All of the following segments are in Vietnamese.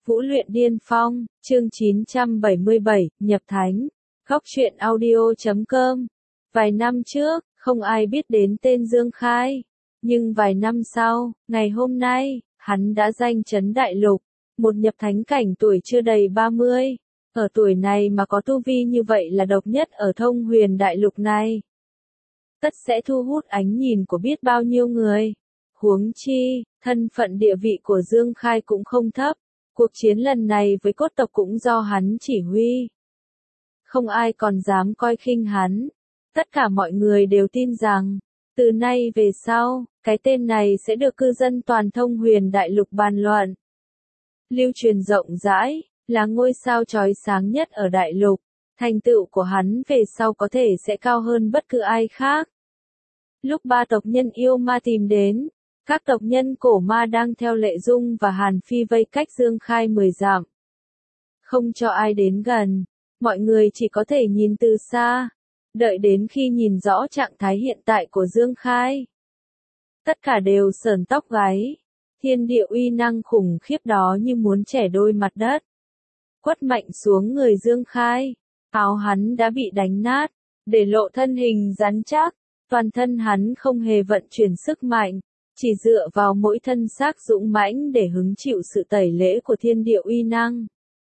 Vũ luyện điên phong, chương 977, nhập thánh. Góc truyện audio.com. Vài năm trước, không ai biết đến tên Dương Khai. Nhưng vài năm sau, ngày hôm nay, hắn đã danh chấn đại lục. Một nhập thánh cảnh tuổi chưa đầy 30. Ở tuổi này mà có tu vi như vậy là độc nhất ở Thông Huyền đại lục này. Tất sẽ thu hút ánh nhìn của biết bao nhiêu người. Huống chi, thân phận địa vị của Dương Khai cũng không thấp. Cuộc chiến lần này với cốt tộc cũng do hắn chỉ huy. Không ai còn dám coi khinh hắn. Tất cả mọi người đều tin rằng, từ nay về sau, cái tên này sẽ được cư dân toàn Thông Huyền đại lục bàn luận. Lưu truyền rộng rãi, là ngôi sao chói sáng nhất ở đại lục. Thành tựu của hắn về sau có thể sẽ cao hơn bất cứ ai khác. Lúc ba tộc nhân yêu ma tìm đến, các tộc nhân cổ ma đang theo Lệ Dung và Hàn Phi vây cách Dương Khai 10 dặm. Không cho ai đến gần, mọi người chỉ có thể nhìn từ xa, đợi đến khi nhìn rõ trạng thái hiện tại của Dương Khai. Tất cả đều sởn tóc gáy, thiên địa uy năng khủng khiếp đó như muốn chẻ đôi mặt đất. Quất mạnh xuống người Dương Khai, áo hắn đã bị đánh nát, để lộ thân hình rắn chắc, toàn thân hắn không hề vận chuyển sức mạnh. Chỉ dựa vào mỗi thân xác dũng mãnh để hứng chịu sự tẩy lễ của thiên địa uy năng.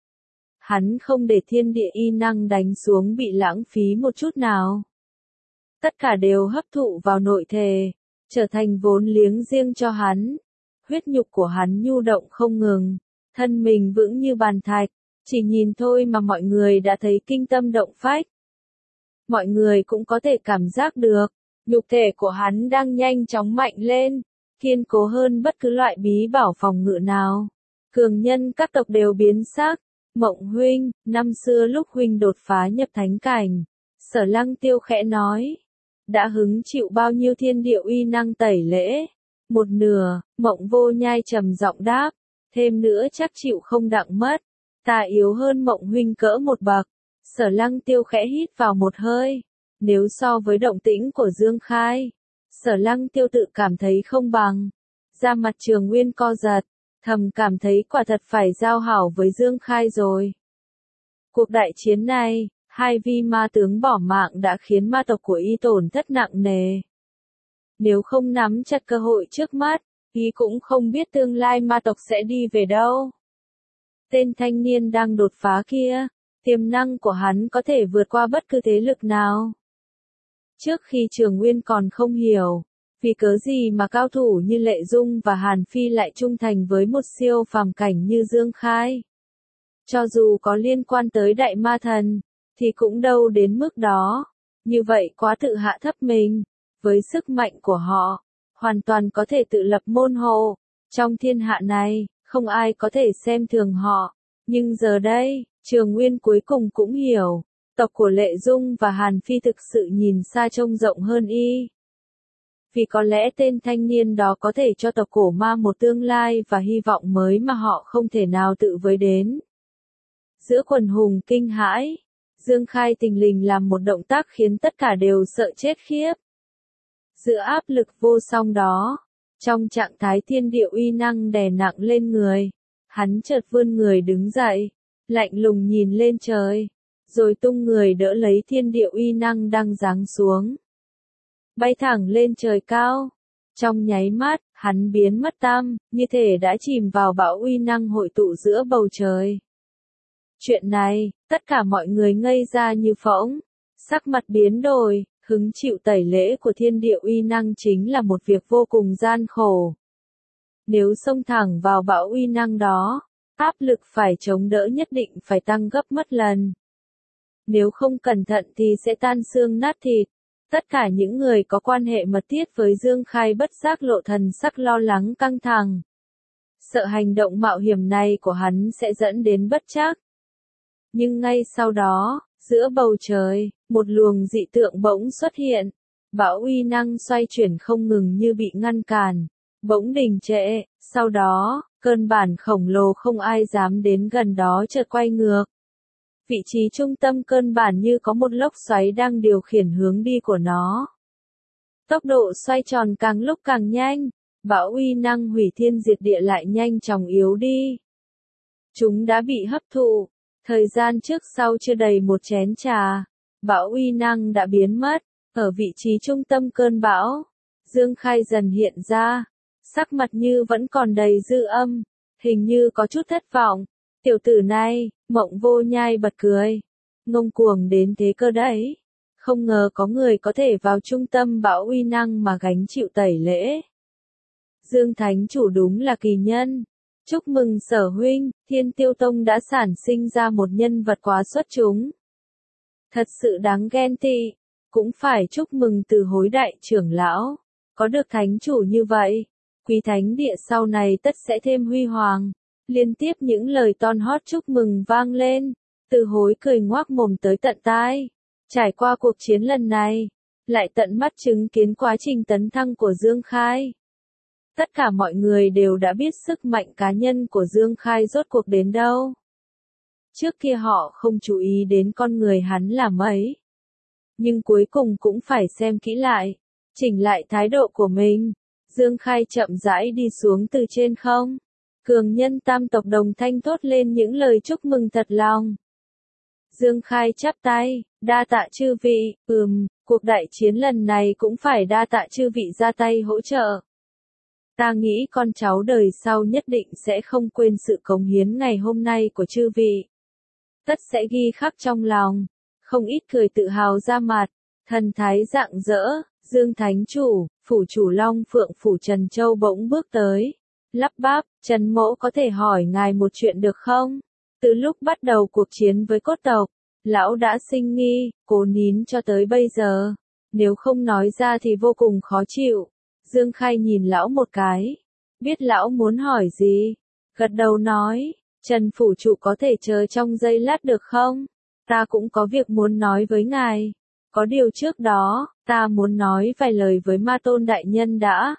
Hắn không để thiên địa uy năng đánh xuống bị lãng phí một chút nào. Tất cả đều hấp thụ vào nội thể, trở thành vốn liếng riêng cho hắn. Huyết nhục của hắn nhu động không ngừng, thân mình vững như bàn thạch, chỉ nhìn thôi mà mọi người đã thấy kinh tâm động phách. Mọi người cũng có thể cảm giác được, nhục thể của hắn đang nhanh chóng mạnh lên. Kiên cố hơn bất cứ loại bí bảo phòng ngự nào. Cường nhân các tộc đều biến sắc. Mộng huynh, năm xưa lúc huynh đột phá nhập thánh cảnh, Sở Lăng Tiêu khẽ nói, đã hứng chịu bao nhiêu thiên địa uy năng tẩy lễ? Một nửa. Mộng Vô Nhai trầm giọng đáp, thêm nữa chắc chịu không đặng mất. Ta yếu hơn Mộng huynh cỡ một bậc. Sở Lăng Tiêu khẽ hít vào một hơi. Nếu so với động tĩnh của Dương Khai, Sở Lăng Tiêu tự cảm thấy không bằng. Da mặt Trường Nguyên co giật, thầm cảm thấy quả thật phải giao hảo với Dương Khai rồi. Cuộc đại chiến này, hai vi ma tướng bỏ mạng đã khiến ma tộc của y tổn thất nặng nề. Nếu không nắm chặt cơ hội trước mắt, y cũng không biết tương lai ma tộc sẽ đi về đâu. Tên thanh niên đang đột phá kia, tiềm năng của hắn có thể vượt qua bất cứ thế lực nào. Trước khi Trường Nguyên còn không hiểu, vì cớ gì mà cao thủ như Lệ Dung và Hàn Phi lại trung thành với một siêu phàm cảnh như Dương Khai. Cho dù có liên quan tới Đại Ma Thần, thì cũng đâu đến mức đó. Như vậy quá tự hạ thấp mình. Với sức mạnh của họ, hoàn toàn có thể tự lập môn hộ. Trong thiên hạ này, không ai có thể xem thường họ. Nhưng giờ đây, Trường Nguyên cuối cùng cũng hiểu. Tộc của Lệ Dung và Hàn Phi thực sự nhìn xa trông rộng hơn y. Vì có lẽ tên thanh niên đó có thể cho tộc cổ ma một tương lai và hy vọng mới mà họ không thể nào tự với đến. Giữa quần hùng kinh hãi, Dương Khai tình lình làm một động tác khiến tất cả đều sợ chết khiếp. Giữa áp lực vô song đó, trong trạng thái thiên địa uy năng đè nặng lên người, hắn chợt vươn người đứng dậy, lạnh lùng nhìn lên trời, rồi tung người đỡ lấy thiên địa uy năng đang giáng xuống. Bay thẳng lên trời cao. Trong nháy mắt, hắn biến mất tăm, như thể đã chìm vào bão uy năng hội tụ giữa bầu trời. Chuyện này, tất cả mọi người ngây ra như phỗng, sắc mặt biến đổi, hứng chịu tẩy lễ của thiên địa uy năng chính là một việc vô cùng gian khổ. Nếu xông thẳng vào bão uy năng đó, áp lực phải chống đỡ nhất định phải tăng gấp mất lần. Nếu không cẩn thận thì sẽ tan xương nát thịt. Tất cả những người có quan hệ mật thiết với Dương Khai bất giác lộ thần sắc lo lắng căng thẳng. Sợ hành động mạo hiểm này của hắn sẽ dẫn đến bất trắc. Nhưng ngay sau đó, giữa bầu trời, một luồng dị tượng bỗng xuất hiện. Bão uy năng xoay chuyển không ngừng như bị ngăn cản, bỗng đình trệ, sau đó, cơn bản khổng lồ không ai dám đến gần đó chợt quay ngược. Vị trí trung tâm cơn bản như có một lốc xoáy đang điều khiển hướng đi của nó. Tốc độ xoay tròn càng lúc càng nhanh, bão uy năng hủy thiên diệt địa lại nhanh chóng yếu đi. Chúng đã bị hấp thụ. Thời gian trước sau chưa đầy một chén trà, bão uy năng đã biến mất. Ở vị trí trung tâm cơn bão, Dương Khai dần hiện ra, sắc mặt như vẫn còn đầy dư âm, hình như có chút thất vọng. Tiểu tử này, Mộng Vô Nhai bật cười. Ngông cuồng đến thế cơ đấy. Không ngờ có người có thể vào trung tâm bão uy năng mà gánh chịu tẩy lễ. Dương Thánh Chủ đúng là kỳ nhân. Chúc mừng Sở huynh, Thiên Tiêu Tông đã sản sinh ra một nhân vật quá xuất chúng. Thật sự đáng ghen tị. Cũng phải chúc mừng Từ Hối đại trưởng lão. Có được thánh chủ như vậy, Quý Thánh Địa sau này tất sẽ thêm huy hoàng. Liên tiếp những lời ton hót chúc mừng vang lên. Từ Hối cười ngoác mồm tới tận tai. Trải qua cuộc chiến lần này, lại tận mắt chứng kiến quá trình tấn thăng của Dương Khai. Tất cả mọi người đều đã biết sức mạnh cá nhân của Dương Khai rốt cuộc đến đâu. Trước kia họ không chú ý đến con người hắn là mấy. Nhưng cuối cùng cũng phải xem kỹ lại, chỉnh lại thái độ của mình. Dương Khai chậm rãi đi xuống từ trên không. Cường nhân tam tộc đồng thanh thốt lên những lời chúc mừng thật lòng. Dương Khai chắp tay, đa tạ chư vị, cuộc đại chiến lần này cũng phải đa tạ chư vị ra tay hỗ trợ. Ta nghĩ con cháu đời sau nhất định sẽ không quên sự cống hiến ngày hôm nay của chư vị. Tất sẽ ghi khắc trong lòng. Không ít cười tự hào ra mặt, thần thái rạng rỡ. Dương Thánh Chủ, phủ chủ Long Phượng phủ Trần Châu bỗng bước tới. Lắp bắp, Trần Mỗ có thể hỏi ngài một chuyện được không? Từ lúc bắt đầu cuộc chiến với cốt tộc, lão đã sinh nghi, cố nín cho tới bây giờ. Nếu không nói ra thì vô cùng khó chịu. Dương Khai nhìn lão một cái. Biết lão muốn hỏi gì. Gật đầu nói, Trần phủ chủ có thể chờ trong giây lát được không? Ta cũng có việc muốn nói với ngài. Có điều trước đó, ta muốn nói vài lời với Ma Tôn đại nhân đã.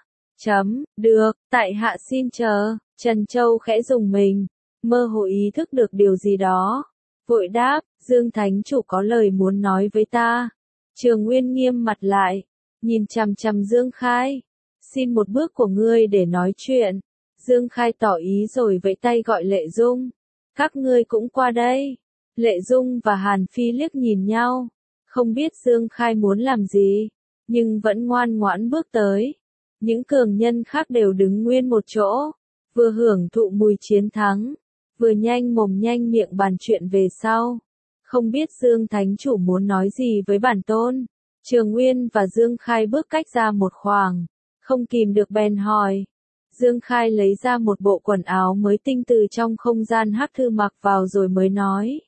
Được, tại hạ xin chờ. Trần Châu khẽ rùng mình, mơ hồ ý thức được điều gì đó. Vội đáp, Dương Thánh Chủ có lời muốn nói với ta. Trường Nguyên nghiêm mặt lại, nhìn chằm chằm Dương Khai. Xin một bước của ngươi để nói chuyện. Dương Khai tỏ ý rồi vẫy tay gọi Lệ Dung. Các ngươi cũng qua đây. Lệ Dung và Hàn Phi liếc nhìn nhau. Không biết Dương Khai muốn làm gì, nhưng vẫn ngoan ngoãn bước tới. Những cường nhân khác đều đứng nguyên một chỗ, vừa hưởng thụ mùi chiến thắng, vừa nhanh mồm nhanh miệng bàn chuyện về sau. Không biết Dương Thánh Chủ muốn nói gì với bản tôn. Trường Nguyên và Dương Khai bước cách ra một khoảng, không kìm được bèn hỏi. Dương Khai lấy ra một bộ quần áo mới tinh từ trong không gian hắc thư mặc vào rồi mới nói.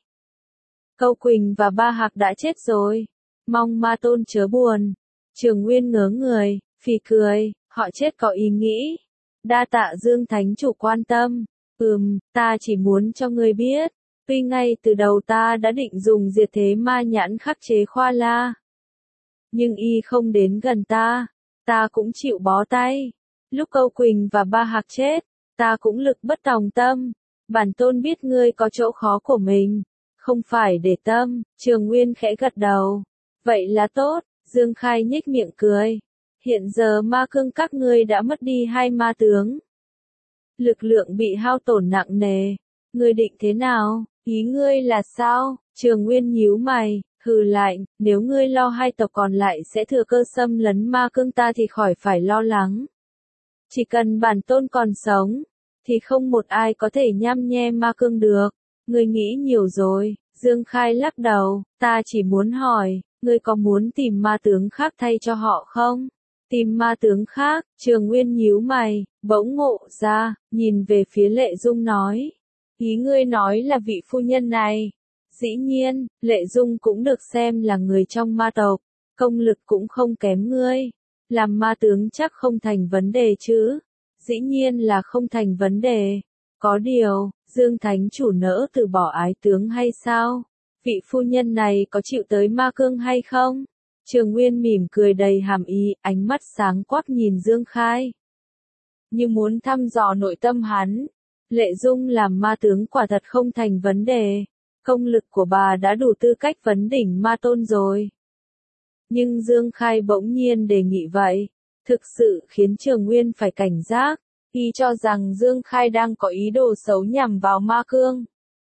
Câu Quỳnh và Ba Hạc đã chết rồi. Mong Ma Tôn chớ buồn. Trường Nguyên ngớ người, phì cười, họ chết có ý nghĩ. Đa tạ Dương Thánh Chủ quan tâm. Ta chỉ muốn cho ngươi biết. Tuy ngay từ đầu ta đã định dùng diệt thế ma nhãn khắc chế Khoa La. Nhưng y không đến gần ta. Ta cũng chịu bó tay. Lúc Câu Quỳnh và Ba Hạc chết, ta cũng lực bất tòng tâm. Bản tôn biết ngươi có chỗ khó của mình. Không phải để tâm, Trường Nguyên khẽ gật đầu. Vậy là tốt, Dương Khai nhếch miệng cười. Hiện giờ ma cương các ngươi đã mất đi 2 ma tướng. Lực lượng bị hao tổn nặng nề. Ngươi định thế nào? Ý ngươi là sao? Trường Nguyên nhíu mày, hừ lạnh, nếu ngươi lo 2 tộc còn lại sẽ thừa cơ xâm lấn ma cương ta thì khỏi phải lo lắng. Chỉ cần bản tôn còn sống, thì không một ai có thể nhăm nhe ma cương được. Ngươi nghĩ nhiều rồi. Dương Khai lắc đầu, ta chỉ muốn hỏi, ngươi có muốn tìm ma tướng khác thay cho họ không? Tìm ma tướng khác, Trường Nguyên nhíu mày, bỗng ngộ ra, nhìn về phía Lệ Dung nói. Ý ngươi nói là vị phu nhân này. Dĩ nhiên, Lệ Dung cũng được xem là người trong ma tộc, công lực cũng không kém ngươi. Làm ma tướng chắc không thành vấn đề chứ? Dĩ nhiên là không thành vấn đề. Có điều, Dương Thánh Chủ nỡ từ bỏ ái tướng hay sao? Vị phu nhân này có chịu tới ma cương hay không? Trường Nguyên mỉm cười đầy hàm ý, ánh mắt sáng quắc nhìn Dương Khai. Như muốn thăm dò nội tâm hắn. Lệ Dung làm ma tướng quả thật không thành vấn đề. Công lực của bà đã đủ tư cách vấn đỉnh ma tôn rồi. Nhưng Dương Khai bỗng nhiên đề nghị vậy. Thực sự khiến Trường Nguyên phải cảnh giác. Y cho rằng Dương Khai đang có ý đồ xấu nhằm vào Ma Cương.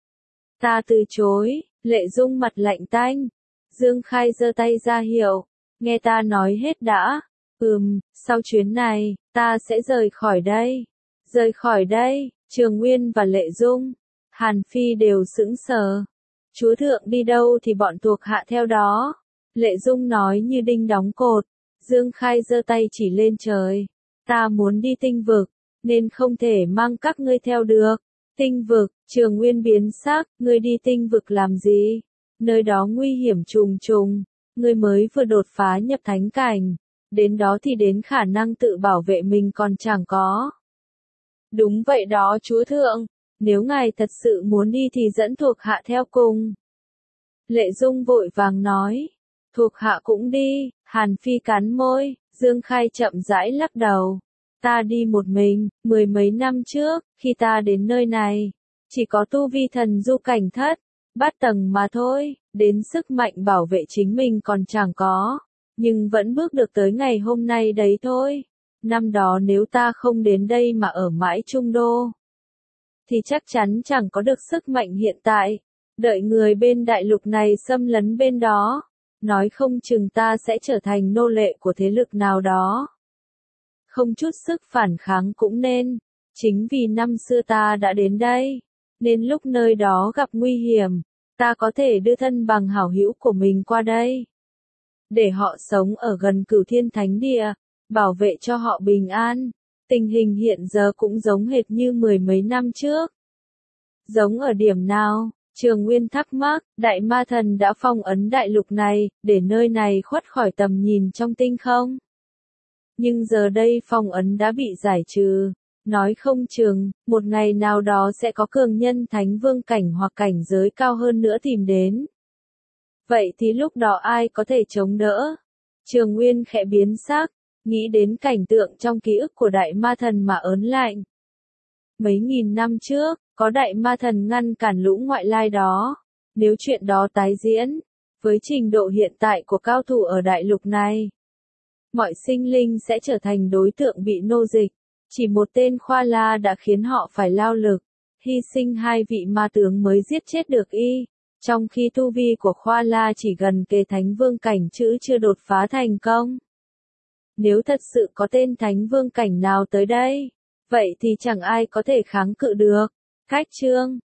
Ta từ chối, Lệ Dung mặt lạnh tanh. Dương Khai giơ tay ra hiệu, nghe ta nói hết đã. Sau chuyến này, ta sẽ rời khỏi đây. Rời khỏi đây, Trường Nguyên và Lệ Dung, Hàn Phi đều sững sờ. Chúa thượng đi đâu thì bọn thuộc hạ theo đó. Lệ Dung nói như đinh đóng cột. Dương Khai giơ tay chỉ lên trời. Ta muốn đi tinh vực, nên không thể mang các ngươi theo được. Tinh vực, Trường Nguyên biến sắc, ngươi đi tinh vực làm gì? Nơi đó nguy hiểm trùng trùng, ngươi mới vừa đột phá nhập thánh cảnh. Đến đó thì đến khả năng tự bảo vệ mình còn chẳng có. Đúng vậy đó chúa thượng, nếu ngài thật sự muốn đi thì dẫn thuộc hạ theo cùng. Lệ Dung vội vàng nói, thuộc hạ cũng đi. Hàn Phi cắn môi, Dương Khai chậm rãi lắc đầu. Ta đi một mình, 10 mấy năm trước, khi ta đến nơi này, chỉ có tu vi thần du cảnh thất, bát tầng mà thôi, đến sức mạnh bảo vệ chính mình còn chẳng có, nhưng vẫn bước được tới ngày hôm nay đấy thôi. Năm đó nếu ta không đến đây mà ở mãi Trung Đô, thì chắc chắn chẳng có được sức mạnh hiện tại. Đợi người bên đại lục này xâm lấn bên đó, nói không chừng ta sẽ trở thành nô lệ của thế lực nào đó. Không chút sức phản kháng cũng nên, chính vì năm xưa ta đã đến đây, nên lúc nơi đó gặp nguy hiểm, ta có thể đưa thân bằng hảo hữu của mình qua đây. Để họ sống ở gần Cửu Thiên Thánh Địa, bảo vệ cho họ bình an. Tình hình hiện giờ cũng giống hệt như 10 mấy năm trước. Giống ở điểm nào? Trường Nguyên thắc mắc, Đại Ma Thần đã phong ấn đại lục này, để nơi này khuất khỏi tầm nhìn trong tinh không. Nhưng giờ đây phong ấn đã bị giải trừ. Nói không chừng, một ngày nào đó sẽ có cường nhân thánh vương cảnh hoặc cảnh giới cao hơn nữa tìm đến. Vậy thì lúc đó ai có thể chống đỡ? Trường Nguyên khẽ biến sắc, nghĩ đến cảnh tượng trong ký ức của Đại Ma Thần mà ớn lạnh. Mấy nghìn năm trước, có Đại Ma Thần ngăn cản lũ ngoại lai đó. Nếu chuyện đó tái diễn, với trình độ hiện tại của cao thủ ở đại lục này, mọi sinh linh sẽ trở thành đối tượng bị nô dịch. Chỉ một tên Khoa La đã khiến họ phải lao lực, hy sinh 2 vị ma tướng mới giết chết được y. Trong khi tu vi của Khoa La chỉ gần kề thánh vương cảnh chữ chưa đột phá thành công. Nếu thật sự có tên thánh vương cảnh nào tới đây, vậy thì chẳng ai có thể kháng cự được. Khách chương